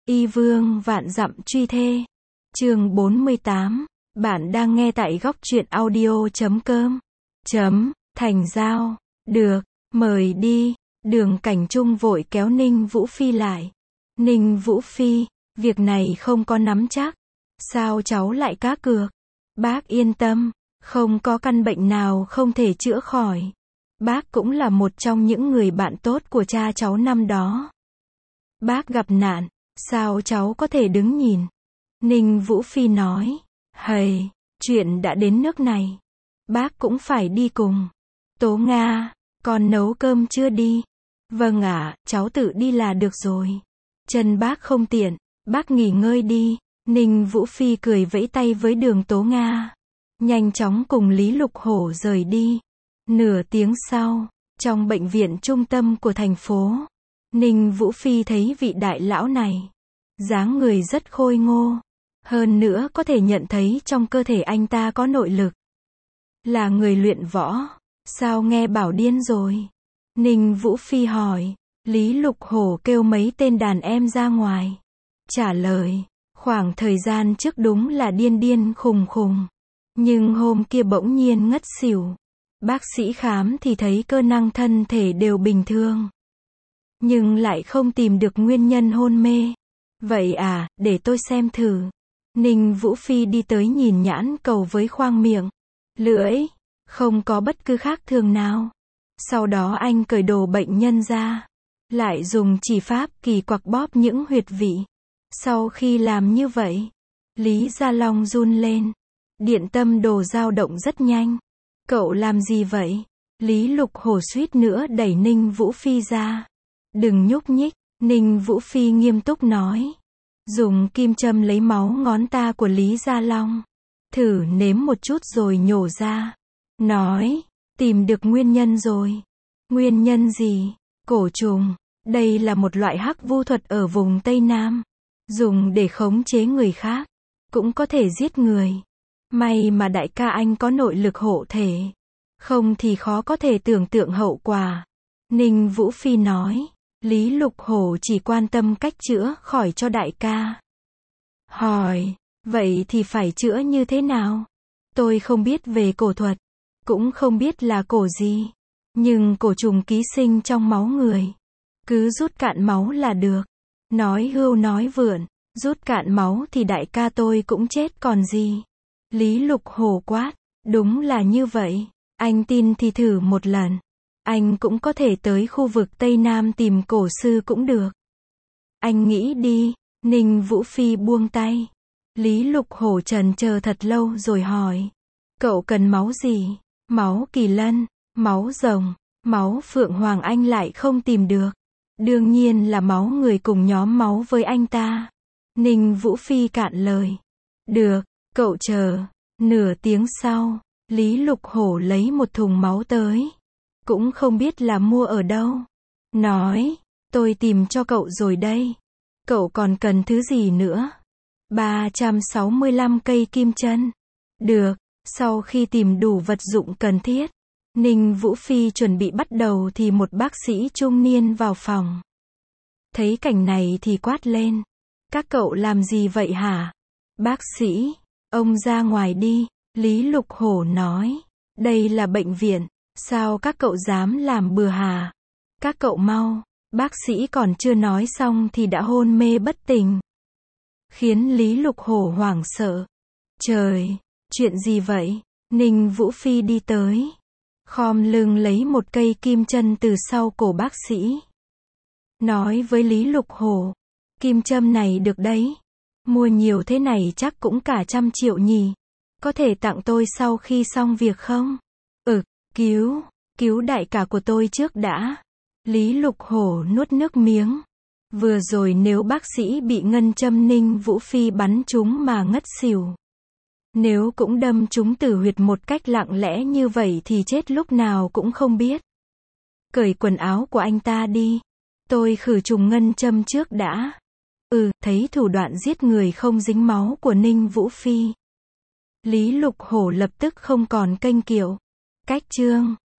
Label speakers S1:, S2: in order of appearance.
S1: Y vương vạn dặm truy thê. Chương 48. Bạn đang nghe tại góc truyện audio.com. Thành Giao. Được, mời đi. Đường Cảnh Trung vội kéo Ninh Vũ Phi lại. Ninh Vũ Phi, việc này không có nắm chắc. Sao cháu lại cá cược? Bác yên tâm, không có căn bệnh nào không thể chữa khỏi. Bác cũng là một trong những người bạn tốt của cha cháu năm đó. Bác gặp nạn, sao cháu có thể đứng nhìn? Ninh Vũ Phi nói, hầy, chuyện đã đến nước này. Bác cũng phải đi cùng. Tố Nga, con nấu cơm chưa đi? Vâng ạ, cháu tự đi là được rồi. Chân bác không tiện, bác nghỉ ngơi đi. Ninh Vũ Phi cười vẫy tay với Đường Tố Nga. Nhanh chóng cùng Lý Lục Hổ rời đi. Nửa tiếng sau, trong bệnh viện trung tâm của thành phố, Ninh Vũ Phi thấy vị đại lão này. Dáng người rất khôi ngô. Hơn nữa có thể nhận thấy trong cơ thể anh ta có nội lực. Là người luyện võ. Sao nghe bảo điên rồi? Ninh Vũ Phi hỏi. Lý Lục Hổ kêu mấy tên đàn em ra ngoài. Trả lời, khoảng thời gian trước đúng là điên điên khùng khùng. Nhưng hôm kia bỗng nhiên ngất xỉu. Bác sĩ khám thì thấy cơ năng thân thể đều bình thường. Nhưng lại không tìm được nguyên nhân hôn mê. Vậy à, để tôi xem thử. Ninh Vũ Phi đi tới nhìn nhãn cầu với khoang miệng, lưỡi, không có bất cứ khác thường nào. Sau đó anh cởi đồ bệnh nhân ra, lại dùng chỉ pháp kỳ quặc bóp những huyệt vị. Sau khi làm như vậy, Lý Gia Long run lên. Điện tâm đồ dao động rất nhanh. Cậu làm gì vậy? Lý Lục Hổ suýt nữa đẩy Ninh Vũ Phi ra. Đừng nhúc nhích, Ninh Vũ Phi nghiêm túc nói. Dùng kim châm lấy máu ngón ta của Lý Gia Long. Thử nếm một chút rồi nhổ ra. Nói, tìm được nguyên nhân rồi. Nguyên nhân gì? Cổ trùng. Đây là một loại hắc vu thuật ở vùng Tây Nam. Dùng để khống chế người khác. Cũng có thể giết người. May mà đại ca anh có nội lực hộ thể. Không thì khó có thể tưởng tượng hậu quả. Ninh Vũ Phi nói. Lý Lục Hổ chỉ quan tâm cách chữa khỏi cho đại ca. Hỏi, vậy thì phải chữa như thế nào? Tôi không biết về cổ thuật, cũng không biết là cổ gì. Nhưng cổ trùng ký sinh trong máu người. Cứ rút cạn máu là được. Nói hưu nói vượn, rút cạn máu thì đại ca tôi cũng chết còn gì. Lý Lục Hổ quát, đúng là như vậy. Anh tin thì thử một lần. Anh cũng có thể tới khu vực Tây Nam tìm cổ sư cũng được. Anh nghĩ đi. Ninh Vũ Phi buông tay. Lý Lục Hổ trần chờ thật lâu rồi hỏi. Cậu cần máu gì? Máu kỳ lân, máu rồng, máu phượng hoàng anh lại không tìm được. Đương nhiên là máu người cùng nhóm máu với anh ta. Ninh Vũ Phi cạn lời. Được, cậu chờ. Nửa tiếng sau, Lý Lục Hổ lấy một thùng máu tới. Cũng không biết là mua ở đâu. Nói, tôi tìm cho cậu rồi đây. Cậu còn cần thứ gì nữa? 365 cây kim chân. Được, sau khi tìm đủ vật dụng cần thiết, Ninh Vũ Phi chuẩn bị bắt đầu thì một bác sĩ trung niên vào phòng. Thấy cảnh này thì quát lên. Các cậu làm gì vậy hả? Bác sĩ, ông ra ngoài đi. Lý Lục Hổ nói. Đây là bệnh viện. Sao các cậu dám làm bừa hả? Các cậu mau. Bác sĩ còn chưa nói xong thì đã hôn mê bất tỉnh. Khiến Lý Lục Hổ hoảng sợ. Trời, chuyện gì vậy? Ninh Vũ Phi đi tới. Khom lưng lấy một cây kim chân từ sau cổ bác sĩ. Nói với Lý Lục Hổ. Kim châm này được đấy. Mua nhiều thế này chắc cũng cả 100 triệu nhỉ. Có thể tặng tôi sau khi xong việc không? Cứu đại ca của tôi trước đã. Lý Lục Hổ nuốt nước miếng. Vừa rồi nếu bác sĩ bị ngân châm Ninh Vũ Phi bắn trúng mà ngất xỉu. Nếu cũng đâm trúng tử huyệt một cách lặng lẽ như vậy thì chết lúc nào cũng không biết. Cởi quần áo của anh ta đi. Tôi khử trùng ngân châm trước đã. Thấy thủ đoạn giết người không dính máu của Ninh Vũ Phi. Lý Lục Hổ lập tức không còn kênh kiệu. Cách chương